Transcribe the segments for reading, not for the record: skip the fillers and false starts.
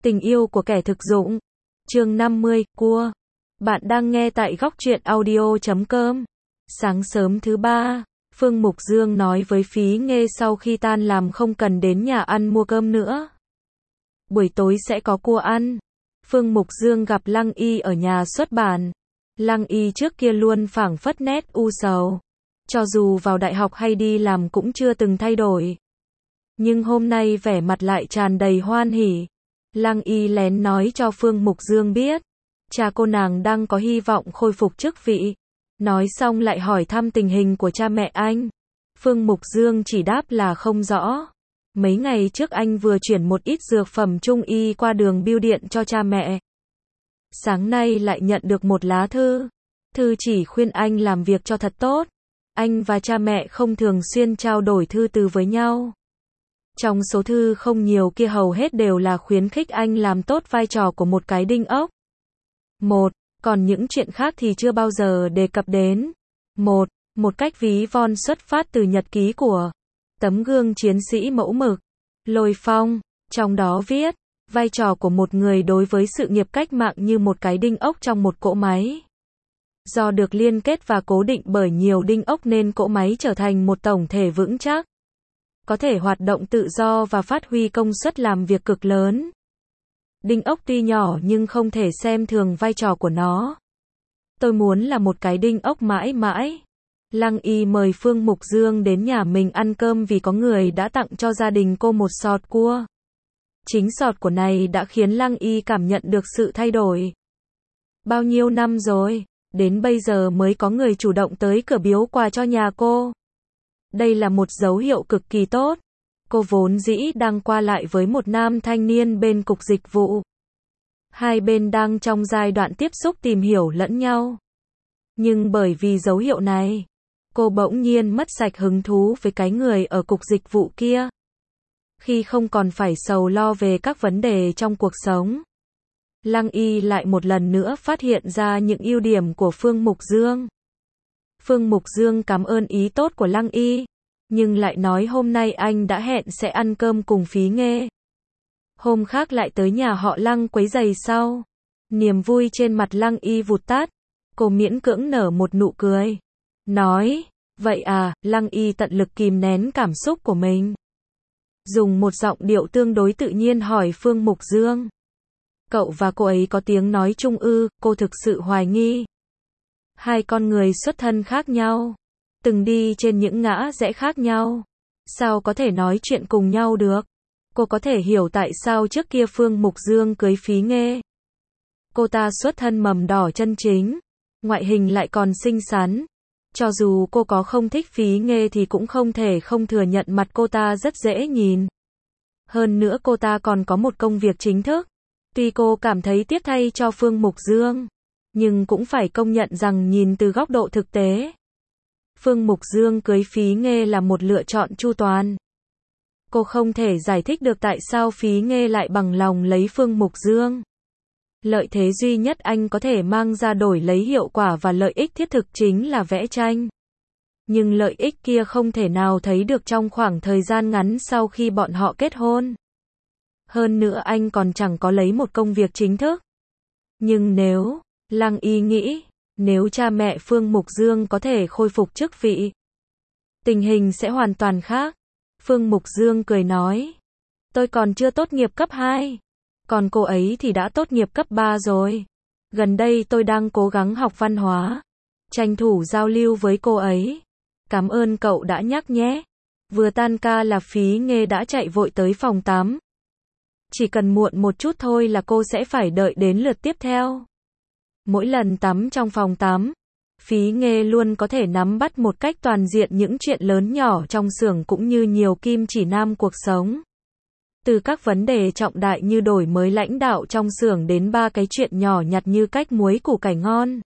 Tình yêu của kẻ thực dụng. Chương 50, cua. Bạn đang nghe tại góc truyện audio.com. Sáng sớm thứ ba, Phương Mục Dương nói với Phí Nghê sau khi tan làm không cần đến nhà ăn mua cơm nữa. Buổi tối sẽ có cua ăn. Phương Mục Dương gặp Lăng Y ở nhà xuất bản. Lăng Y trước kia luôn phảng phất nét u sầu. Cho dù vào đại học hay đi làm cũng chưa từng thay đổi. Nhưng hôm nay vẻ mặt lại tràn đầy hoan hỉ. Lăng Y lén nói cho Phương Mục Dương biết, cha cô nàng đang có hy vọng khôi phục chức vị. Nói xong lại hỏi thăm tình hình của cha mẹ anh. Phương Mục Dương chỉ đáp là không rõ. Mấy ngày trước anh vừa chuyển một ít dược phẩm trung y qua đường bưu điện cho cha mẹ. Sáng nay lại nhận được một lá thư. Thư chỉ khuyên anh làm việc cho thật tốt. Anh và cha mẹ không thường xuyên trao đổi thư từ với nhau. Trong số thư không nhiều kia hầu hết đều là khuyến khích anh làm tốt vai trò của một cái đinh ốc. Còn những chuyện khác thì chưa bao giờ đề cập đến. Một cách ví von xuất phát từ nhật ký của tấm gương chiến sĩ mẫu mực, Lôi Phong, trong đó viết, vai trò của một người đối với sự nghiệp cách mạng như một cái đinh ốc trong một cỗ máy. Do được liên kết và cố định bởi nhiều đinh ốc nên cỗ máy trở thành một tổng thể vững chắc. Có thể hoạt động tự do và phát huy công suất làm việc cực lớn. Đinh ốc tuy nhỏ nhưng không thể xem thường vai trò của nó. Tôi muốn là một cái đinh ốc mãi mãi. Lăng Y mời Phương Mục Dương đến nhà mình ăn cơm vì có người đã tặng cho gia đình cô một sọt cua. Chính sọt của này đã khiến Lăng Y cảm nhận được sự thay đổi. Bao nhiêu năm rồi, đến bây giờ mới có người chủ động tới cửa biếu quà cho nhà cô. Đây là một dấu hiệu cực kỳ tốt. Cô vốn dĩ đang qua lại với một nam thanh niên bên cục dịch vụ. Hai bên đang trong giai đoạn tiếp xúc tìm hiểu lẫn nhau. Nhưng bởi vì dấu hiệu này, cô bỗng nhiên mất sạch hứng thú với cái người ở cục dịch vụ kia. Khi không còn phải sầu lo về các vấn đề trong cuộc sống, Lăng Y lại một lần nữa phát hiện ra những ưu điểm của Phương Mục Dương. Phương Mục Dương cảm ơn ý tốt của Lăng Y, nhưng lại nói hôm nay anh đã hẹn sẽ ăn cơm cùng Phí Nghê. Hôm khác lại tới nhà họ Lăng quấy giày sau. Niềm vui trên mặt Lăng Y vụt tắt. Cô miễn cưỡng nở một nụ cười. Nói, vậy à, Lăng Y tận lực kìm nén cảm xúc của mình. Dùng một giọng điệu tương đối tự nhiên hỏi Phương Mục Dương. Cậu và cô ấy có tiếng nói chung ư? Cô thực sự hoài nghi. Hai con người xuất thân khác nhau, từng đi trên những ngã rẽ khác nhau, sao có thể nói chuyện cùng nhau được? Cô có thể hiểu tại sao trước kia Phương Mục Dương cưới Phí Nghê. Cô ta xuất thân mầm đỏ chân chính, ngoại hình lại còn xinh xắn. Cho dù cô có không thích Phí Nghê thì cũng không thể không thừa nhận mặt cô ta rất dễ nhìn. Hơn nữa cô ta còn có một công việc chính thức. Tuy cô cảm thấy tiếc thay cho Phương Mục Dương, nhưng cũng phải công nhận rằng nhìn từ góc độ thực tế, Phương Mục Dương cưới Phí Nghê là một lựa chọn chu toàn. Cô không thể giải thích được tại sao Phí Nghê lại bằng lòng lấy Phương Mục Dương. Lợi thế duy nhất anh có thể mang ra đổi lấy hiệu quả và lợi ích thiết thực chính là vẽ tranh. Nhưng lợi ích kia không thể nào thấy được trong khoảng thời gian ngắn sau khi bọn họ kết hôn. Hơn nữa anh còn chẳng có lấy một công việc chính thức. Nhưng nếu, Lăng Y nghĩ, nếu cha mẹ Phương Mục Dương có thể khôi phục chức vị, tình hình sẽ hoàn toàn khác. Phương Mục Dương cười nói, tôi còn chưa tốt nghiệp cấp 2, còn cô ấy thì đã tốt nghiệp cấp 3 rồi. Gần đây tôi đang cố gắng học văn hóa, tranh thủ giao lưu với cô ấy. Cảm ơn cậu đã nhắc nhé. Vừa tan ca là Phí Nghê đã chạy vội tới phòng tắm. Chỉ cần muộn một chút thôi là cô sẽ phải đợi đến lượt tiếp theo. Mỗi lần tắm trong phòng tắm, Phí Nghê luôn có thể nắm bắt một cách toàn diện những chuyện lớn nhỏ trong xưởng cũng như nhiều kim chỉ nam cuộc sống. Từ các vấn đề trọng đại như đổi mới lãnh đạo trong xưởng đến ba cái chuyện nhỏ nhặt như cách muối củ cải ngon.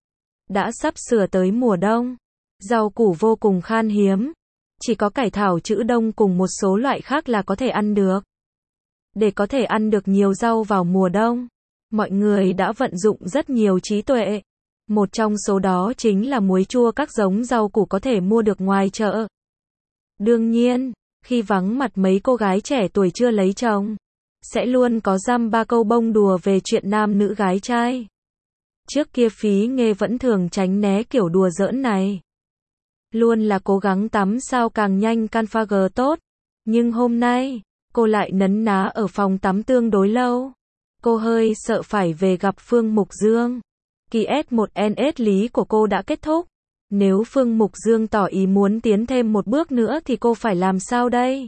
Đã sắp sửa tới mùa đông, rau củ vô cùng khan hiếm, chỉ có cải thảo chữ đông cùng một số loại khác là có thể ăn được. Để có thể ăn được nhiều rau vào mùa đông, mọi người đã vận dụng rất nhiều trí tuệ. Một trong số đó chính là muối chua các giống rau củ có thể mua được ngoài chợ. Đương nhiên, khi vắng mặt mấy cô gái trẻ tuổi chưa lấy chồng, sẽ luôn có dăm ba câu bông đùa về chuyện nam nữ gái trai. Trước kia Phí Nghê vẫn thường tránh né kiểu đùa giỡn này. Luôn là cố gắng tắm sao càng nhanh Canfagher tốt. Nhưng hôm nay, cô lại nấn ná ở phòng tắm tương đối lâu. Cô hơi sợ phải về gặp Phương Mục Dương. Kỳ S1NS lý của cô đã kết thúc. Nếu Phương Mục Dương tỏ ý muốn tiến thêm một bước nữa thì cô phải làm sao đây?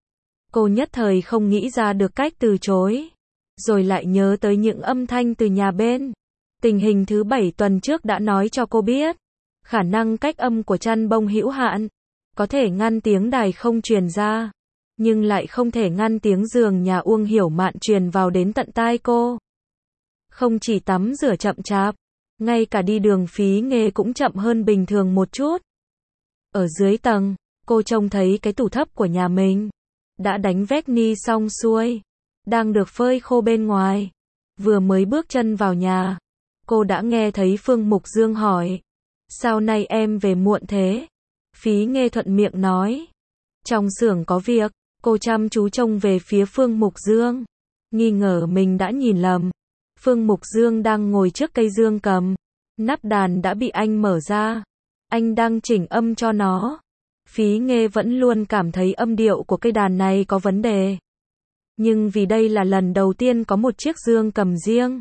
Cô nhất thời không nghĩ ra được cách từ chối. Rồi lại nhớ tới những âm thanh từ nhà bên. Tình hình thứ 7 tuần trước đã nói cho cô biết. Khả năng cách âm của chăn bông hữu hạn. Có thể ngăn tiếng đài không truyền ra. Nhưng lại không thể ngăn tiếng giường nhà Uông Hiểu Mạn truyền vào đến tận tai cô. Không chỉ tắm rửa chậm chạp, ngay cả đi đường Phí Nghê cũng chậm hơn bình thường một chút. Ở dưới tầng, cô trông thấy cái tủ thấp của nhà mình. Đã đánh vét ni xong xuôi. Đang được phơi khô bên ngoài. Vừa mới bước chân vào nhà. Cô đã nghe thấy Phương Mục Dương hỏi. Sao nay em về muộn thế? Phí Nghê thuận miệng nói. Trong xưởng có việc, cô chăm chú trông về phía Phương Mục Dương. Nghi ngờ mình đã nhìn lầm. Phương Mục Dương đang ngồi trước cây dương cầm. Nắp đàn đã bị anh mở ra. Anh đang chỉnh âm cho nó. Phí Nghê vẫn luôn cảm thấy âm điệu của cây đàn này có vấn đề. Nhưng vì đây là lần đầu tiên có một chiếc dương cầm riêng,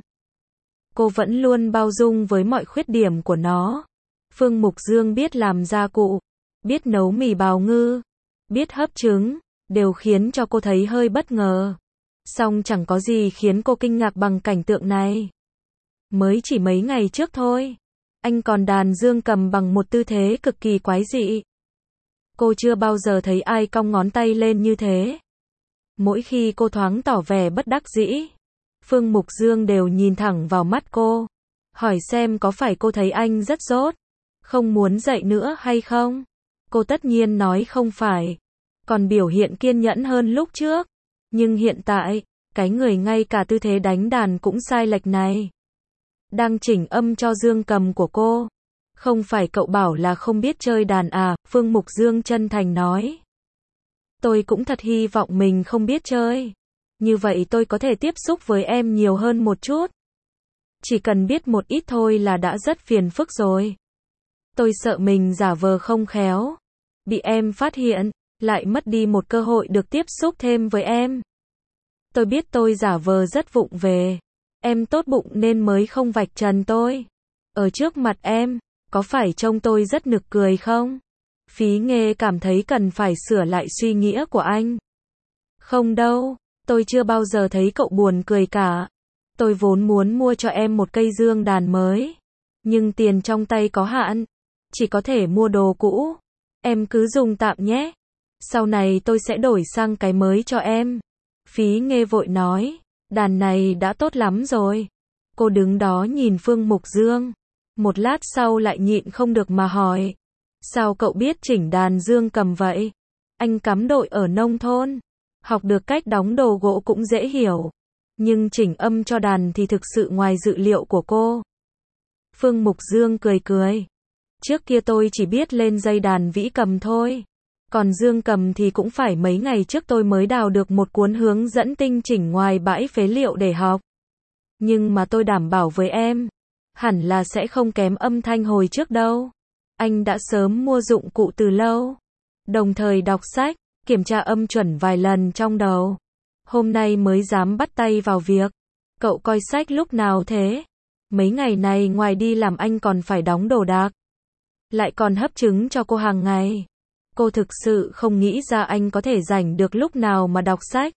cô vẫn luôn bao dung với mọi khuyết điểm của nó. Phương Mục Dương biết làm gia cụ, biết nấu mì bào ngư, biết hấp trứng, đều khiến cho cô thấy hơi bất ngờ. Song chẳng có gì khiến cô kinh ngạc bằng cảnh tượng này. Mới chỉ mấy ngày trước thôi, anh còn đàn dương cầm bằng một tư thế cực kỳ quái dị. Cô chưa bao giờ thấy ai cong ngón tay lên như thế. Mỗi khi cô thoáng tỏ vẻ bất đắc dĩ, Phương Mục Dương đều nhìn thẳng vào mắt cô, hỏi xem có phải cô thấy anh rất dốt, không muốn dạy nữa hay không. Cô tất nhiên nói không phải, còn biểu hiện kiên nhẫn hơn lúc trước. Nhưng hiện tại, cái người ngay cả tư thế đánh đàn cũng sai lệch này, đang chỉnh âm cho dương cầm của cô. Không phải cậu bảo là không biết chơi đàn à? Phương Mục Dương chân thành nói. Tôi cũng thật hy vọng mình không biết chơi. Như vậy tôi có thể tiếp xúc với em nhiều hơn một chút. Chỉ cần biết một ít thôi là đã rất phiền phức rồi. Tôi sợ mình giả vờ không khéo, bị em phát hiện, lại mất đi một cơ hội được tiếp xúc thêm với em. Tôi biết tôi giả vờ rất vụng về. Em tốt bụng nên mới không vạch trần tôi ở trước mặt em. Có phải trông tôi rất nực cười không? Phí Nghê cảm thấy cần phải sửa lại suy nghĩ của anh. Không đâu, tôi chưa bao giờ thấy cậu buồn cười cả. Tôi vốn muốn mua cho em một cây dương đàn mới. Nhưng tiền trong tay có hạn. Chỉ có thể mua đồ cũ. Em cứ dùng tạm nhé. Sau này tôi sẽ đổi sang cái mới cho em. Phí Nghê vội nói. Đàn này đã tốt lắm rồi. Cô đứng đó nhìn Phương Mục Dương. Một lát sau lại nhịn không được mà hỏi. Sao cậu biết chỉnh đàn dương cầm vậy? Anh cắm đội ở nông thôn. Học được cách đóng đồ gỗ cũng dễ hiểu. Nhưng chỉnh âm cho đàn thì thực sự ngoài dự liệu của cô. Phương Mục Dương cười cười. Trước kia tôi chỉ biết lên dây đàn vĩ cầm thôi. Còn dương cầm thì cũng phải mấy ngày trước tôi mới đào được một cuốn hướng dẫn tinh chỉnh ngoài bãi phế liệu để học. Nhưng mà tôi đảm bảo với em, hẳn là sẽ không kém âm thanh hồi trước đâu. Anh đã sớm mua dụng cụ từ lâu. Đồng thời đọc sách, kiểm tra âm chuẩn vài lần trong đầu. Hôm nay mới dám bắt tay vào việc. Cậu coi sách lúc nào thế? Mấy ngày này ngoài đi làm anh còn phải đóng đồ đạc. Lại còn hấp trứng cho cô hàng ngày. Cô thực sự không nghĩ ra anh có thể rảnh được lúc nào mà đọc sách.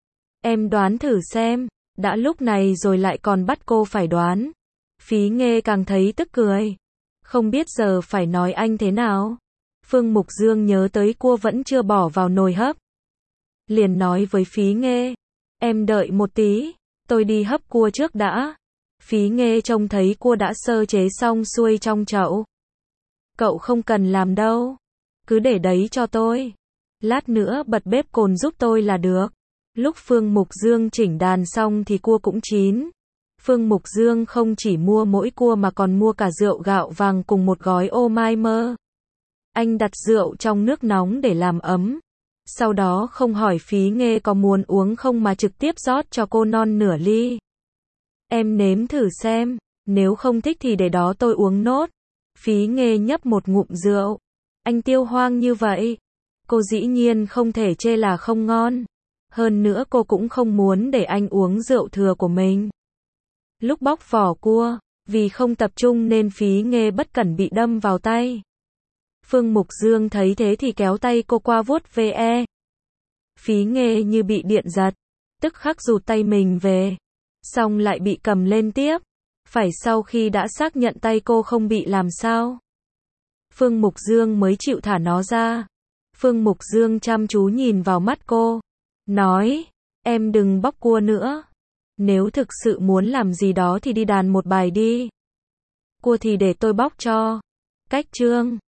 Em đoán thử xem, đã lúc này rồi lại còn bắt cô phải đoán. Phí Nghê càng thấy tức cười. Không biết giờ phải nói anh thế nào. Phương Mục Dương nhớ tới cua vẫn chưa bỏ vào nồi hấp. Liền nói với Phí Nghê. Em đợi một tí, tôi đi hấp cua trước đã. Phí Nghê trông thấy cua đã sơ chế xong xuôi trong chậu. Cậu không cần làm đâu. Cứ để đấy cho tôi. Lát nữa bật bếp cồn giúp tôi là được. Lúc Phương Mục Dương chỉnh đàn xong thì cua cũng chín. Phương Mục Dương không chỉ mua mỗi cua mà còn mua cả rượu gạo vàng cùng một gói ô mai mơ. Anh đặt rượu trong nước nóng để làm ấm. Sau đó không hỏi Phí Nghê có muốn uống không mà trực tiếp rót cho cô non nửa ly. Em nếm thử xem, nếu không thích thì để đó tôi uống nốt. Phí Nghê nhấp một ngụm rượu. Anh Tiêu Hoang như vậy. Cô dĩ nhiên không thể chê là không ngon. Hơn nữa cô cũng không muốn để anh uống rượu thừa của mình. Lúc bóc vỏ cua, vì không tập trung nên Phí Nghê bất cẩn bị đâm vào tay. Phương Mục Dương thấy thế thì kéo tay cô qua vuốt ve. Phí Nghê như bị điện giật, tức khắc rụt tay mình về. Xong lại bị cầm lên tiếp. Phải sau khi đã xác nhận tay cô không bị làm sao, Phương Mục Dương mới chịu thả nó ra. Phương Mục Dương chăm chú nhìn vào mắt cô, nói, em đừng bóc cua nữa. Nếu thực sự muốn làm gì đó thì đi đàn một bài đi. Cua thì để tôi bóc cho. Cách chương